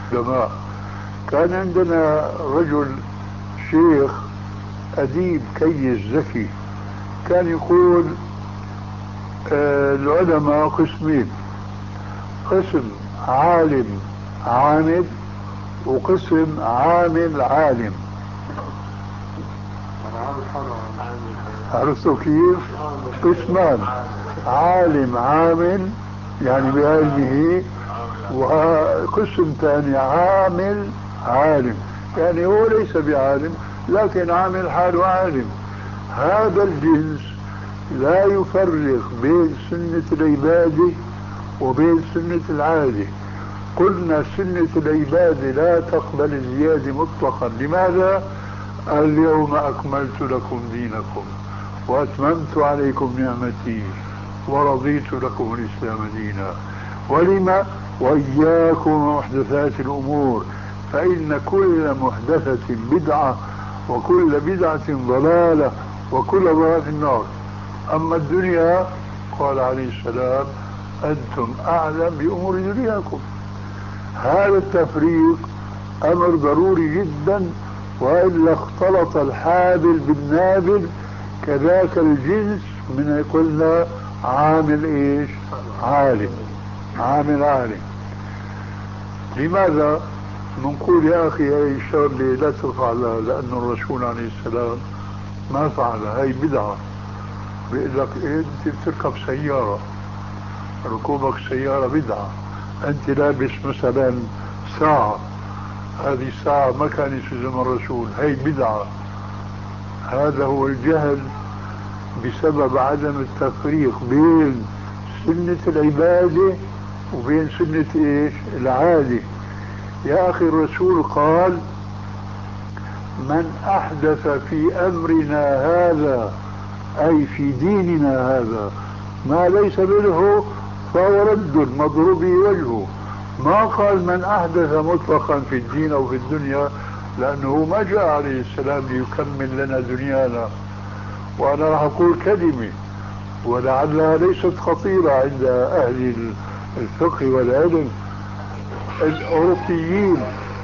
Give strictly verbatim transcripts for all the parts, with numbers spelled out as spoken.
القدماء. كان عندنا رجل شيخ أديب كيس ذكي كان يقول آه العلماء قسمين، قسم عالم عامل وقسم عامل عالم. عرفتوا كيف؟ قسمان، عالم عامل يعني بعلمه، وقسم ثاني عامل عالم يعني هو ليس بعالم لكن عامل حاله عالم. هذا الجنس لا يفرق بين سنة العبادة وبين سنة العادة. قلنا سنة العبادة لا تقبل الزيادة مطلقا. لماذا؟ اليوم أكملت لكم دينكم وأتممت عليكم نعمتي ورضيت لكم الإسلام دينا. ولما؟ وإياكم ومحدثات الأمور فإن كل محدثة بدعة وكل بدعة ضلالة وكل ضلالة في النار. أما الدنيا قال عليه السلام أنتم أعلم بأمور دنياكم. هذا التفريق أمر ضروري جدا، وإلا اختلط الحابل بالنابل. كذاك الجنس من قلنا عامل إيش؟ عالم، عامل عالم. لماذا نقول يا أخي هاي الشغلة لا تفعلها؟ لأن الرسول عليه السلام ما فعلها، هاي بدعة. بيقول لك إيه أنت بتركب سيارة، ركوبك سيارة بدعة. أنت لابس مثلا ساعة، هذه الساعة ما كانت في زمن الرسول، هاي بدعة. هذا هو الجهل بسبب عدم التفريق بين سنة العبادة وبين سنة إيش؟ العادة. يا أخي الرسول قال من أحدث في أمرنا هذا أي في ديننا هذا ما ليس منه فهو رد مضروب وجهه. ما قال من أحدث مطلقا في الدين أو في الدنيا، لأنه ما جاء عليه السلام ليكمل لنا دنيانا. وأنا راح أقول كلمة ولعلها ليست خطيرة عند أهل الفقه والعلم. الأوروبيين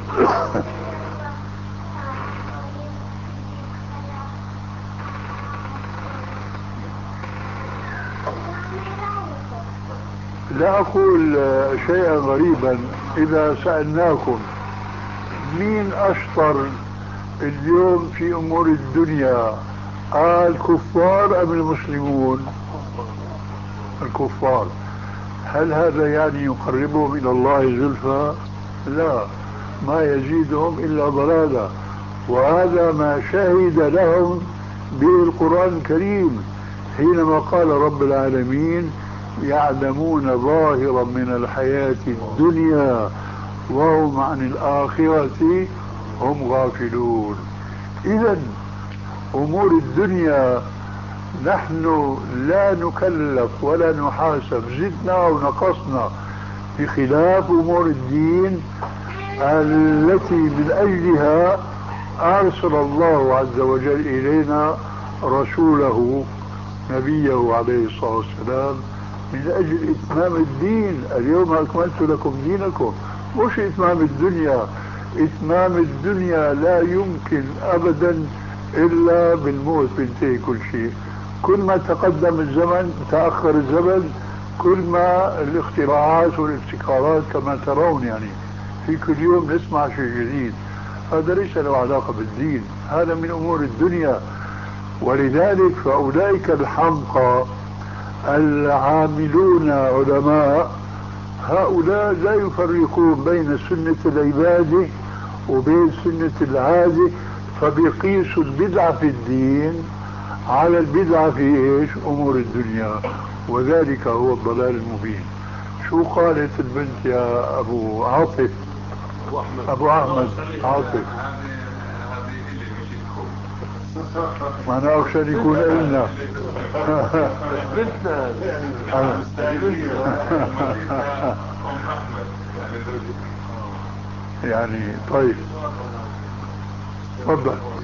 لا أقول شيئا غريبا إذا سألناكم مين أشطر اليوم في أمور الدنيا، الكفار أم المسلمون؟ الكفار. هل هذا يعني يقربهم إلى الله زلفى؟ لا، ما يزيدهم إلا ضلالا. وهذا ما شهد لهم به القرآن الكريم حينما قال رب العالمين يعلمون ظاهرا من الحياة الدنيا وهم عن الآخرة هم غافلون. إذن أمور الدنيا نحن لا نكلف ولا نحاسب زدنا ونقصنا، بخلاف أمور الدين التي من أجلها أرسل الله عز وجل إلينا رسوله نبيه عليه الصلاة والسلام من أجل إتمام الدين. اليوم أكملت لكم دينكم، مش إتمام الدنيا. إتمام الدنيا لا يمكن أبدا إلا بالموت، بينتهي كل شيء. كل ما تقدم الزمن تأخر الزمن، كل ما الاختراعات والابتكارات كما ترون يعني في كل يوم نسمع شيء جديد. هذا ليس له علاقة بالدين، هذا من أمور الدنيا. ولذلك فأولئك الحمقى العاملون علماء هؤلاء لا يفرقون بين سنة العبادة وبين سنة العادة، فبيقيسوا البدعة في الدين على البدعة في إيش؟ أمور الدنيا، وذلك هو الضلال المبين. شو قالت البنت يا أبو عاطف؟ أبو أحمد, أبو أحمد عاطف. ما أنا عشان يكون إلنا يعني. طيب تفضل.